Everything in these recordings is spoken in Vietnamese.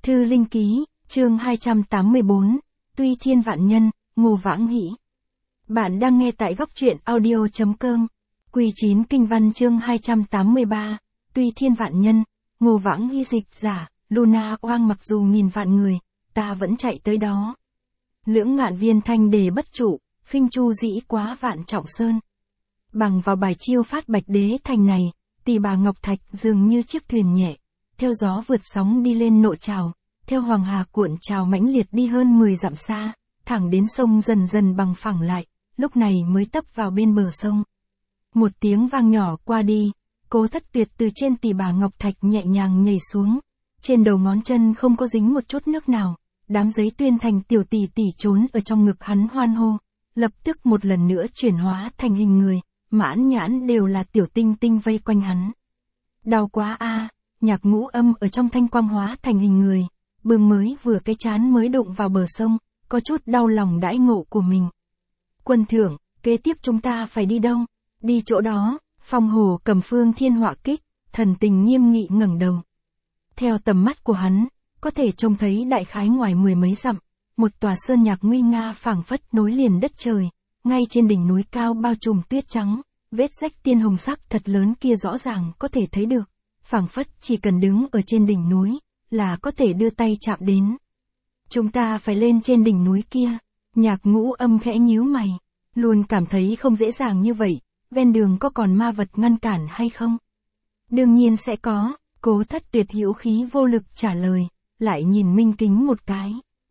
Thư Linh Ký, chương 284, Tuy Thiên Vạn Nhân, Ngô Vãng Hỷ. Bạn đang nghe tại góc truyện audio.com. Quy 9 Kinh Văn chương 283, Tuy Thiên Vạn Nhân, Ngô Vãng Hỷ. Dịch giả, Luna oang. Mặc dù nghìn vạn người, ta vẫn chạy tới đó. Lưỡng ngạn viên thanh đề bất trụ, khinh chu dĩ quá vạn trọng sơn. Bằng vào bài chiêu phát Bạch Đế thành này, Tỷ Bà Ngọc Thạch dường như chiếc thuyền nhẹ, theo gió vượt sóng đi lên nội trào, theo hoàng hà cuộn trào mãnh liệt đi hơn 10 dặm xa, thẳng đến sông dần dần bằng phẳng lại, lúc này mới tấp vào bên bờ sông. Một tiếng vang nhỏ qua đi, Cố Thất Tuyệt từ trên Tỷ Bà Ngọc Thạch nhẹ nhàng nhảy xuống, trên đầu ngón chân không có dính một chút nước nào, đám giấy tuyên thành tiểu tỷ tỷ trốn ở trong ngực hắn hoan hô, lập tức một lần nữa chuyển hóa thành hình người, mãn nhãn đều là tiểu tinh tinh vây quanh hắn. Đau quá a! Nhạc Ngũ Âm ở trong thanh quang hóa thành hình người, bưng mới vừa cái chán mới đụng vào bờ sông, có chút đau lòng đãi ngộ của mình. Quân thưởng, kế tiếp chúng ta phải đi đâu? Đi chỗ đó. Phong Hổ cầm Phương Thiên Họa Kích, thần tình nghiêm nghị ngẩng đầu. Theo tầm mắt của hắn, có thể trông thấy đại khái ngoài 10 mấy dặm, một tòa sơn nhạc nguy nga phảng phất nối liền đất trời, ngay trên đỉnh núi cao bao trùm tuyết trắng, vết rách tiên hồng sắc thật lớn kia rõ ràng có thể thấy được, phảng phất chỉ cần đứng ở trên đỉnh núi là có thể đưa tay chạm đến. Chúng ta phải lên trên đỉnh núi kia. Nhạc Ngũ Âm khẽ nhíu mày, luôn cảm thấy không dễ dàng như vậy, ven đường có còn ma vật ngăn cản hay không? Đương nhiên sẽ có. Cố Thất Tuyệt hữu khí vô lực trả lời, lại nhìn Minh Kính một cái.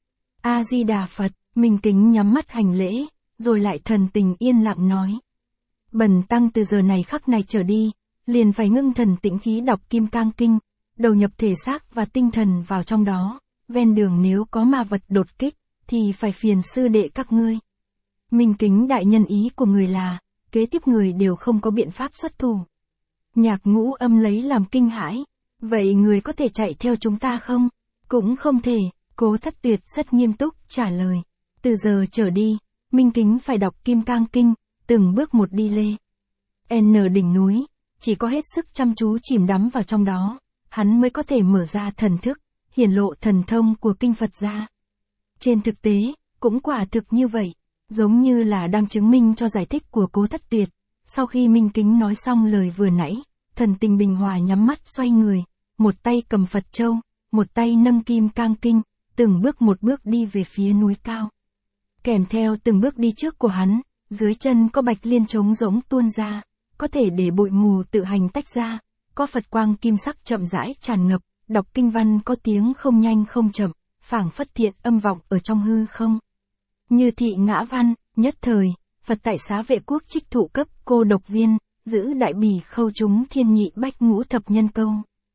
A Di Đà Phật. Minh Kính nhắm mắt hành lễ, rồi lại thần tình yên lặng nói: Bần tăng từ giờ này khắc này trở đi, liền phải ngưng thần tĩnh khí đọc Kim Cang Kinh, đầu nhập thể xác và tinh thần vào trong đó, ven đường nếu có ma vật đột kích, thì phải phiền sư đệ các ngươi. Minh Kính đại nhân, ý của người là, kế tiếp người đều không có biện pháp xuất thủ. Nhạc Ngũ Âm lấy làm kinh hãi, vậy người có thể chạy theo chúng ta không? Cũng không thể. Cố Thất Tuyệt rất nghiêm túc trả lời, từ giờ trở đi, Minh Kính phải đọc Kim Cang Kinh, từng bước một đi lê. N đỉnh núi, chỉ có hết sức chăm chú chìm đắm vào trong đó, hắn mới có thể mở ra thần thức, hiển lộ thần thông của kinh Phật ra. Trên thực tế, cũng quả thực như vậy, giống như là đang chứng minh cho giải thích của Cố Thất Tuyệt. Sau khi Minh Kính nói xong lời vừa nãy, thần tình bình hòa nhắm mắt xoay người, một tay cầm Phật châu, một tay nâng Kim Cang Kinh, từng bước một bước đi về phía núi cao. Kèm theo từng bước đi trước của hắn, dưới chân có bạch liên trống rỗng tuôn ra, có thể để bụi mù tự hành tách ra, có Phật quang kim sắc chậm rãi tràn ngập, đọc kinh văn có tiếng không nhanh không chậm, phảng phất thiện âm vọng ở trong hư không. Như thị ngã văn, nhất thời, Phật tại Xá Vệ Quốc trích thụ cấp cô độc viên, giữ đại bỉ khâu chúng thiên nhị bách ngũ thập nhân câu.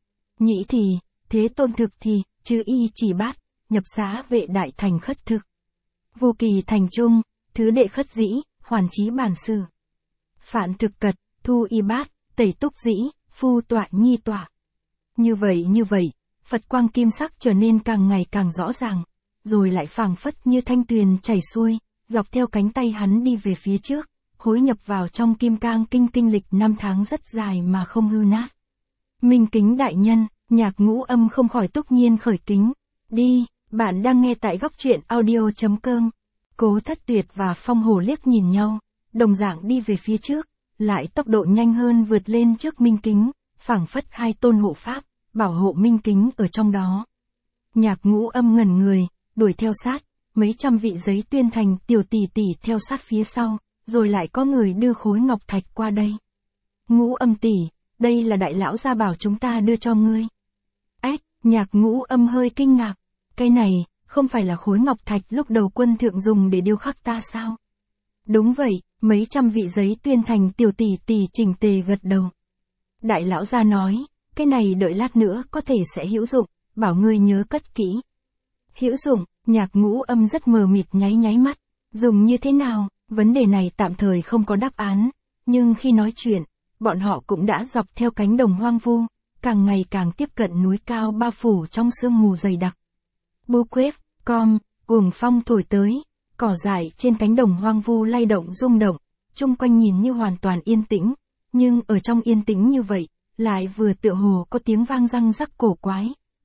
Nhĩ thì, thế tôn thực thì, chư y chỉ bát, nhập Xá Vệ đại thành khất thực. Vô kỳ thành trung, thứ đệ khất dĩ, hoàn chí bản sự. Phản thực cật, thu y bát, tẩy túc dĩ, phu tọa nhi tọa. Như vậy, Phật quang kim sắc trở nên càng ngày càng rõ ràng, rồi lại phảng phất như thanh tuyền chảy xuôi, dọc theo cánh tay hắn đi về phía trước, hối nhập vào trong Kim Cang Kinh kinh lịch 5 tháng rất dài mà không hư nát. Minh Kính đại nhân, Nhạc Ngũ Âm không khỏi túc nhiên khởi kính. Đi, bạn đang nghe tại góc truyện audio.com. Cố Thất Tuyệt và Phong Hổ liếc nhìn nhau, đồng dạng đi về phía trước, lại tốc độ nhanh hơn vượt lên trước Minh Kính, phảng phất hai tôn hộ pháp, bảo hộ Minh Kính ở trong đó. Nhạc Ngũ Âm ngẩn người, đuổi theo sát, mấy trăm vị giấy tuyên thành tiểu tỷ tỷ theo sát phía sau, rồi lại có người đưa khối ngọc thạch qua đây. Ngũ Âm tỷ, đây là đại lão gia bảo chúng ta đưa cho ngươi. Ếch, Nhạc Ngũ Âm hơi kinh ngạc, cái này, không phải là khối ngọc thạch lúc đầu quân thượng dùng để điêu khắc ta sao? Đúng vậy, mấy trăm vị giấy tuyên thành tiểu tỷ tỷ chỉnh tề gật đầu. Đại lão gia nói, cái này đợi lát nữa có thể sẽ hữu dụng, bảo ngươi nhớ cất kỹ. Hữu dụng? Nhạc Ngũ Âm rất mờ mịt nháy mắt, dùng như thế nào? Vấn đề này tạm thời không có đáp án, nhưng khi nói chuyện, bọn họ cũng đã dọc theo cánh đồng hoang vu, càng ngày càng tiếp cận núi cao bao phủ trong sương mù dày đặc. Bu quếp, cuồng phong thổi tới, cỏ dại trên cánh đồng hoang vu lay động rung động, chung quanh nhìn như hoàn toàn yên tĩnh, nhưng ở trong yên tĩnh như vậy, lại vừa tựa hồ có tiếng vang răng rắc cổ quái,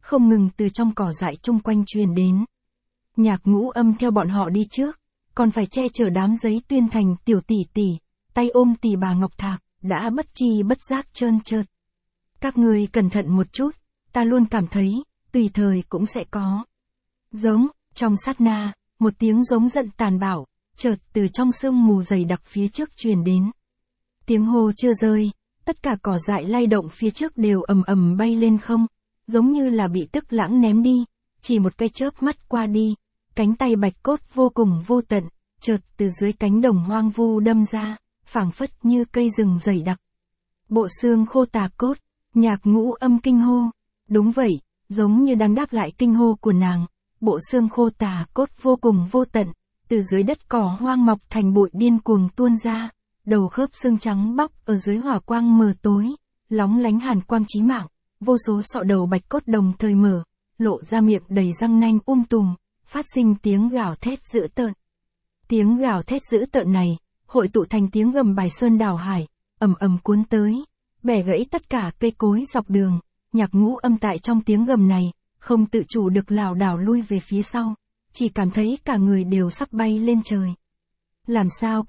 không ngừng từ trong cỏ dại chung quanh truyền đến. Nhạc Ngũ Âm theo bọn họ đi trước, còn phải che chở đám Giấy Tuyên Thành tiểu tỷ tỷ, tay ôm tỷ bà Ngọc Thạc, đã bất chi bất giác trơn trượt. Các người cẩn thận một chút, ta luôn cảm thấy, tùy thời cũng sẽ có. Giống, trong sát na, một tiếng giống giận tàn bạo, chợt từ trong sương mù dày đặc phía trước truyền đến. Tiếng hô chưa rơi, tất cả cỏ dại lay động phía trước đều ầm ầm bay lên không, giống như là bị tức lãng ném đi, chỉ một cái chớp mắt qua đi, cánh tay bạch cốt vô cùng vô tận, chợt từ dưới cánh đồng hoang vu đâm ra, phảng phất như cây rừng dày đặc. Bộ xương khô tà cốt, Nhạc Ngũ Âm kinh hô. Đúng vậy, giống như đang đáp lại kinh hô của nàng, bộ xương khô tà cốt vô cùng vô tận, từ dưới đất cỏ hoang mọc thành bụi điên cuồng tuôn ra, đầu khớp xương trắng bóc ở dưới hỏa quang mờ tối, lóng lánh hàn quang chí mạng, vô số sọ đầu bạch cốt đồng thời mở, lộ ra miệng đầy răng nanh tùm, phát sinh tiếng gào thét dữ tợn. Tiếng gào thét dữ tợn này, hội tụ thành tiếng gầm bài sơn đảo hải, ầm ầm cuốn tới, bẻ gãy tất cả cây cối dọc đường. Nhạc Ngũ Âm tại trong tiếng gầm này, không tự chủ được lảo đảo lui về phía sau, chỉ cảm thấy cả người đều sắp bay lên trời. Làm sao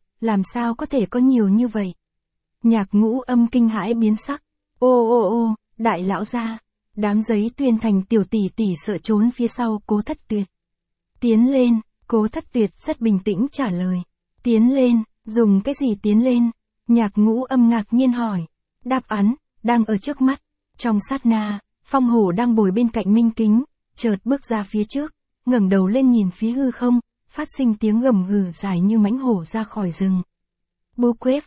có thể có nhiều như vậy? Nhạc Ngũ Âm kinh hãi biến sắc. Ô, đại lão gia, đám Giấy Tuyên Thành tiểu tỷ tỷ sợ trốn phía sau Cố Thất Tuyệt. Tiến lên, Cố Thất Tuyệt rất bình tĩnh trả lời. Tiến lên, dùng cái gì tiến lên? Nhạc Ngũ Âm ngạc nhiên hỏi. Đáp án, đang ở trước mắt. Trong sát na, Phong Hổ đang bồi bên cạnh Minh Kính, chợt bước ra phía trước, ngẩng đầu lên nhìn phía hư không, phát sinh tiếng gầm gừ dài như mãnh hổ ra khỏi rừng. Bô quếp,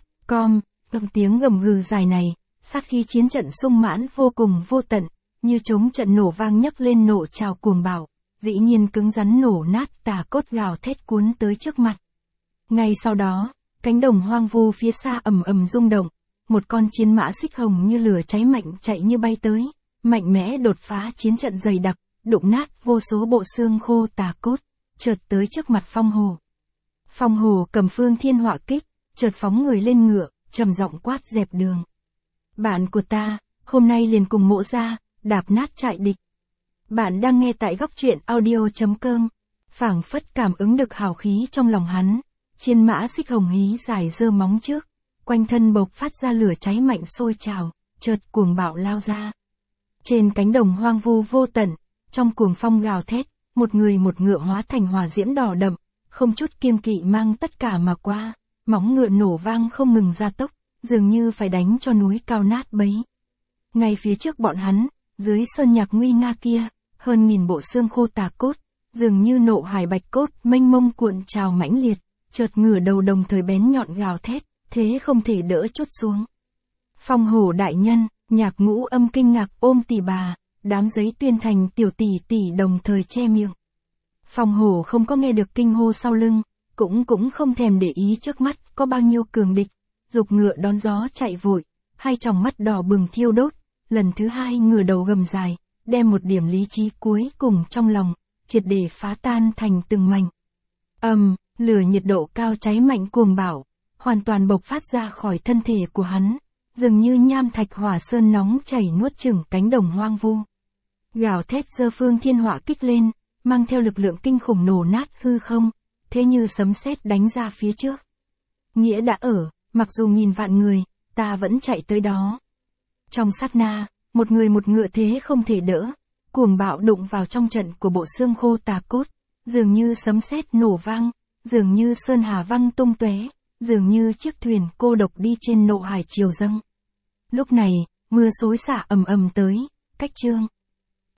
tiếng gầm gừ dài này, sát khí chiến trận sung mãn vô cùng vô tận, như trống trận nổ vang nhấc lên nổ trào cuồng bạo, dĩ nhiên cứng rắn nổ nát tà cốt gào thét cuốn tới trước mặt. Ngay sau đó, cánh đồng hoang vu phía xa ầm ầm rung động, một con chiến mã xích hồng như lửa cháy mạnh chạy như bay tới, mạnh mẽ đột phá chiến trận dày đặc, đụng nát vô số bộ xương khô tà cốt, chợt tới trước mặt Phong Hổ. Phong Hổ cầm Phương Thiên Họa Kích, chợt phóng người lên ngựa, trầm giọng quát dẹp đường. Bạn của ta, hôm nay liền cùng Mộ gia, đạp nát trại địch. Bạn đang nghe tại góc truyện audio.com, phảng phất cảm ứng được hào khí trong lòng hắn, chiến mã xích hồng hí dài giơ móng trước, quanh thân bộc phát ra lửa cháy mạnh sôi trào, chợt cuồng bạo lao ra. Trên cánh đồng hoang vu vô tận, trong cuồng phong gào thét, một người một ngựa hóa thành hỏa diễm đỏ đậm, không chút kiêng kỵ mang tất cả mà qua, móng ngựa nổ vang không ngừng gia tốc, dường như phải đánh cho núi cao nát bấy. Ngay phía trước bọn hắn, dưới sơn nhạc nguy nga kia, hơn nghìn bộ xương khô tà cốt, dường như nộ hải bạch cốt mênh mông cuộn trào mãnh liệt, chợt ngửa đầu đồng thời bén nhọn gào thét, thế không thể đỡ chút xuống. Phong Hổ đại nhân, Nhạc Ngũ Âm kinh ngạc ôm tỷ bà, đám Giấy Tuyên Thành tiểu tỷ tỷ đồng thời che miệng. Phong Hổ không có nghe được kinh hô sau lưng, cũng không thèm để ý trước mắt có bao nhiêu cường địch, giục ngựa đón gió chạy vội, hai tròng mắt đỏ bừng thiêu đốt, lần thứ hai ngửa đầu gầm dài, đem một điểm lý trí cuối cùng trong lòng, triệt để phá tan thành từng mảnh. Lửa nhiệt độ cao cháy mạnh cuồng bạo, hoàn toàn bộc phát ra khỏi thân thể của hắn, dường như nham thạch hỏa sơn nóng chảy nuốt chửng cánh đồng hoang vu. Gào thét giơ Phương Thiên Họa Kích lên, mang theo lực lượng kinh khủng nổ nát hư không, thế như sấm sét đánh ra phía trước. Nghĩa đã ở, mặc dù nghìn vạn người, ta vẫn chạy tới đó. Trong sát na, một người một ngựa thế không thể đỡ, cuồng bạo đụng vào trong trận của bộ xương khô tà cốt, dường như sấm sét nổ vang, dường như sơn hà văng tung tóe, dường như chiếc thuyền cô độc đi trên nộ hải triều dâng. Lúc này, mưa xối xả ầm ầm tới, cách chương